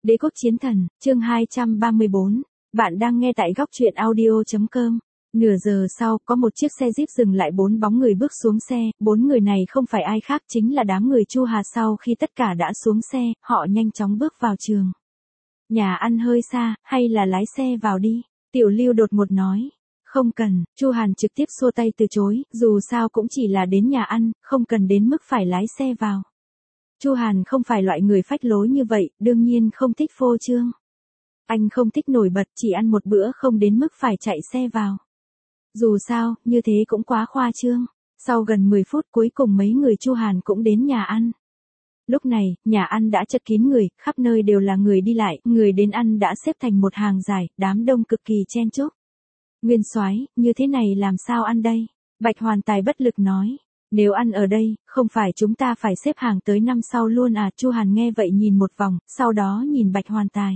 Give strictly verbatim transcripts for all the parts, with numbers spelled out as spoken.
Đế quốc chiến thần, chương hai trăm ba mươi bốn. Bạn đang nghe tại góc truyện audio chấm com. Nửa giờ sau, có một chiếc xe Jeep dừng lại, bốn bóng người bước xuống xe, bốn người này không phải ai khác chính là đám người Chu Hà. Sau khi tất cả đã xuống xe, họ nhanh chóng bước vào trường. Nhà ăn hơi xa, hay là lái xe vào đi, Tiểu Lưu đột ngột nói. Không cần, Chu Hàn trực tiếp xua tay từ chối, dù sao cũng chỉ là đến nhà ăn, không cần đến mức phải lái xe vào. Chu Hàn không phải loại người phách lối như vậy, đương nhiên không thích phô trương. Anh không thích nổi bật, chỉ ăn một bữa không đến mức phải chạy xe vào. Dù sao, như thế cũng quá khoa trương. Sau gần mười phút cuối cùng mấy người Chu Hàn cũng đến nhà ăn. Lúc này, nhà ăn đã chật kín người, khắp nơi đều là người đi lại, người đến ăn đã xếp thành một hàng dài, đám đông cực kỳ chen chúc. Nguyên soái, như thế này làm sao ăn đây? Bạch Hoàn Tài bất lực nói. Nếu ăn ở đây, không phải chúng ta phải xếp hàng tới năm sau luôn à? Chu Hàn nghe vậy nhìn một vòng, sau đó nhìn Bạch Hoàn Tài.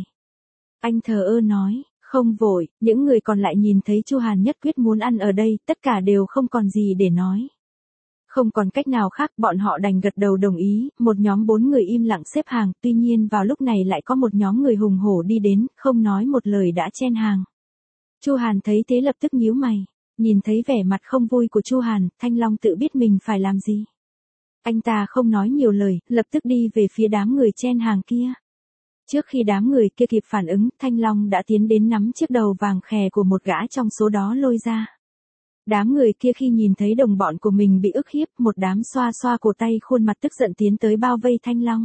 Anh thờ ơ nói, không vội. Những người còn lại nhìn thấy Chu Hàn nhất quyết muốn ăn ở đây, tất cả đều không còn gì để nói. Không còn cách nào khác, bọn họ đành gật đầu đồng ý. Một nhóm bốn người im lặng xếp hàng, tuy nhiên vào lúc này lại có một nhóm người hùng hổ đi đến, không nói một lời đã chen hàng. Chu Hàn thấy thế lập tức nhíu mày. Nhìn thấy vẻ mặt không vui của Chu Hàn, Thanh Long tự biết mình phải làm gì. Anh ta không nói nhiều lời, lập tức đi về phía đám người chen hàng kia. Trước khi đám người kia kịp phản ứng, Thanh Long đã tiến đến nắm chiếc đầu vàng khè của một gã trong số đó lôi ra. Đám người kia khi nhìn thấy đồng bọn của mình bị ức hiếp, một đám xoa xoa cổ tay khuôn mặt tức giận tiến tới bao vây Thanh Long.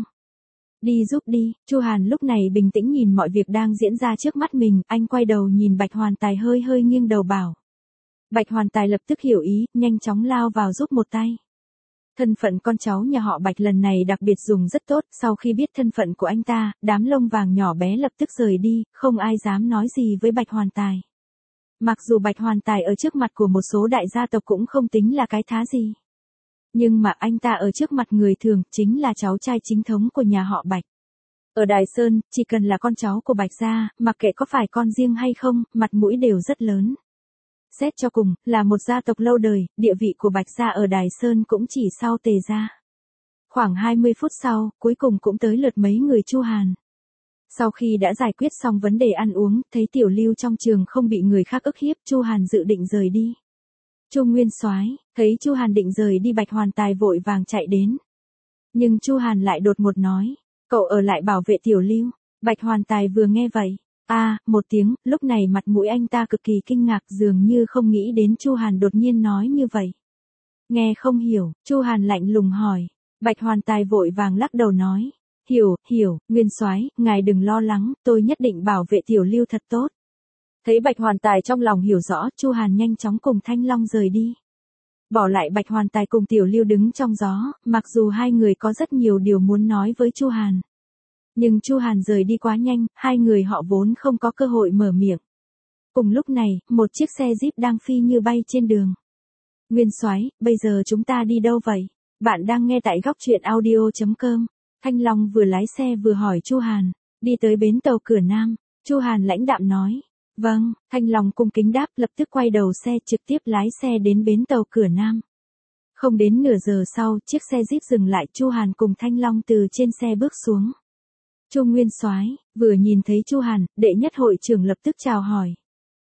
Đi giúp đi, Chu Hàn lúc này bình tĩnh nhìn mọi việc đang diễn ra trước mắt mình, anh quay đầu nhìn Bạch Hoàn Tài hơi hơi nghiêng đầu bảo. Bạch Hoàn Tài lập tức hiểu ý, nhanh chóng lao vào giúp một tay. Thân phận con cháu nhà họ Bạch lần này đặc biệt dùng rất tốt, sau khi biết thân phận của anh ta, đám lông vàng nhỏ bé lập tức rời đi, không ai dám nói gì với Bạch Hoàn Tài. Mặc dù Bạch Hoàn Tài ở trước mặt của một số đại gia tộc cũng không tính là cái thá gì. Nhưng mà anh ta ở trước mặt người thường, chính là cháu trai chính thống của nhà họ Bạch. Ở Đài Sơn, chỉ cần là con cháu của Bạch gia, mặc kệ có phải con riêng hay không, mặt mũi đều rất lớn. Xét cho cùng, là một gia tộc lâu đời, địa vị của Bạch gia ở Đài Sơn cũng chỉ sau Tề gia. Khoảng hai mươi phút sau, cuối cùng cũng tới lượt mấy người Chu Hàn. Sau khi đã giải quyết xong vấn đề ăn uống, thấy Tiểu Lưu trong trường không bị người khác ức hiếp, Chu Hàn dự định rời đi. Chu Nguyên soái, thấy Chu Hàn định rời đi, Bạch Hoàn Tài vội vàng chạy đến. Nhưng Chu Hàn lại đột ngột nói, cậu ở lại bảo vệ Tiểu Lưu. Bạch Hoàn Tài vừa nghe vậy, a à, một tiếng, lúc này mặt mũi anh ta cực kỳ kinh ngạc, dường như không nghĩ đến Chu Hàn đột nhiên nói như vậy. Nghe không hiểu, Chu Hàn lạnh lùng hỏi. Bạch Hoàn Tài vội vàng lắc đầu nói, hiểu, hiểu, Nguyên soái, ngài đừng lo lắng, tôi nhất định bảo vệ Tiểu Lưu thật tốt. Thấy Bạch Hoàn Tài trong lòng hiểu rõ, Chu Hàn nhanh chóng cùng Thanh Long rời đi. Bỏ lại Bạch Hoàn Tài cùng Tiểu Lưu đứng trong gió, mặc dù hai người có rất nhiều điều muốn nói với Chu Hàn. Nhưng Chu Hàn rời đi quá nhanh, hai người họ vốn không có cơ hội mở miệng. Cùng lúc này, một chiếc xe Jeep đang phi như bay trên đường. Nguyên soái, bây giờ chúng ta đi đâu vậy? Bạn đang nghe tại góc truyện audio chấm com. Thanh Long vừa lái xe vừa hỏi Chu Hàn, đi tới bến tàu Cửa Nam. Chu Hàn lãnh đạm nói, vâng. Thanh Long cung kính đáp, lập tức quay đầu xe trực tiếp lái xe đến bến tàu Cửa Nam. Không đến nửa giờ sau, chiếc xe Jeep dừng lại, Chu Hàn cùng Thanh Long từ trên xe bước xuống. Chu Nguyên soái, vừa nhìn thấy Chu Hàn, đệ nhất hội trưởng lập tức chào hỏi.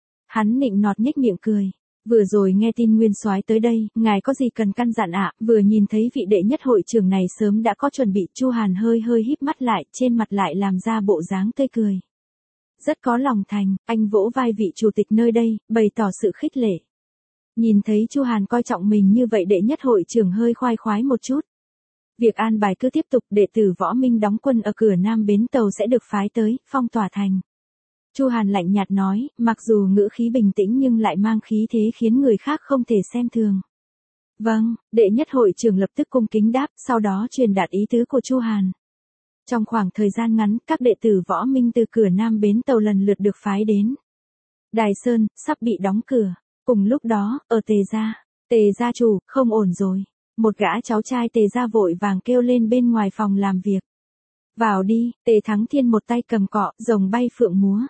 Hắn nịnh nọt nhếch miệng cười. Vừa rồi nghe tin Nguyên soái tới đây, ngài có gì cần căn dặn ạ? Vừa nhìn thấy vị đệ nhất hội trưởng này sớm đã có chuẩn bị, Chu Hàn hơi hơi híp mắt lại, trên mặt lại làm ra bộ dáng tươi cười. Rất có lòng thành, anh vỗ vai vị chủ tịch nơi đây, bày tỏ sự khích lệ. Nhìn thấy Chu Hàn coi trọng mình như vậy, đệ nhất hội trưởng hơi khoái khoái một chút. Việc an bài cứ tiếp tục, đệ tử Võ Minh đóng quân ở Cửa Nam bến tàu sẽ được phái tới, phong tỏa thành. Chu Hàn lạnh nhạt nói, mặc dù ngữ khí bình tĩnh nhưng lại mang khí thế khiến người khác không thể xem thường. Vâng, đệ nhất hội trưởng lập tức cung kính đáp, sau đó truyền đạt ý tứ của Chu Hàn. Trong khoảng thời gian ngắn, các đệ tử Võ Minh từ Cửa Nam bến tàu lần lượt được phái đến. Đài Sơn, sắp bị đóng cửa. Cùng lúc đó, ở Tề gia, Tề gia chủ, không ổn rồi. Một gã cháu trai Tề gia vội vàng kêu lên bên ngoài phòng làm việc. Vào đi, Tề Thắng Thiên một tay cầm cọ, rồng bay phượng múa.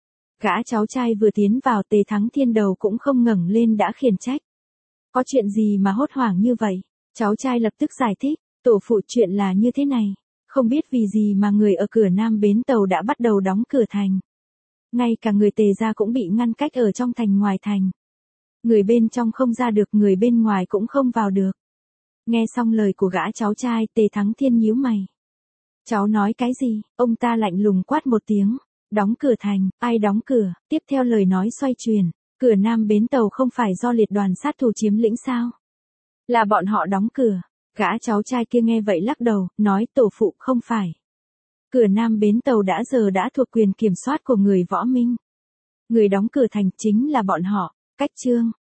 Gã cháu trai vừa tiến vào, Tề Thắng Thiên đầu cũng không ngẩng lên đã khiển trách. Có chuyện gì mà hốt hoảng như vậy? Cháu trai lập tức giải thích, tổ phụ, chuyện là như thế này. Không biết vì gì mà người ở cửa nam bến tàu đã bắt đầu đóng cửa thành. Ngay cả người Tề gia cũng bị ngăn cách ở trong thành ngoài thành. Người bên trong không ra được, người bên ngoài cũng không vào được. Nghe xong lời của gã cháu trai, Tề Thắng Thiên nhíu mày. Cháu nói cái gì? Ông ta lạnh lùng quát một tiếng. Đóng cửa thành, ai đóng cửa? Tiếp theo lời nói xoay chuyển. Cửa nam bến tàu không phải do liệt đoàn sát thủ chiếm lĩnh sao? Là bọn họ đóng cửa. Gã cháu trai kia nghe vậy lắc đầu, nói tổ phụ không phải. Cửa nam bến tàu đã giờ đã thuộc quyền kiểm soát của người Võ Minh. Người đóng cửa thành chính là bọn họ. Cách chương.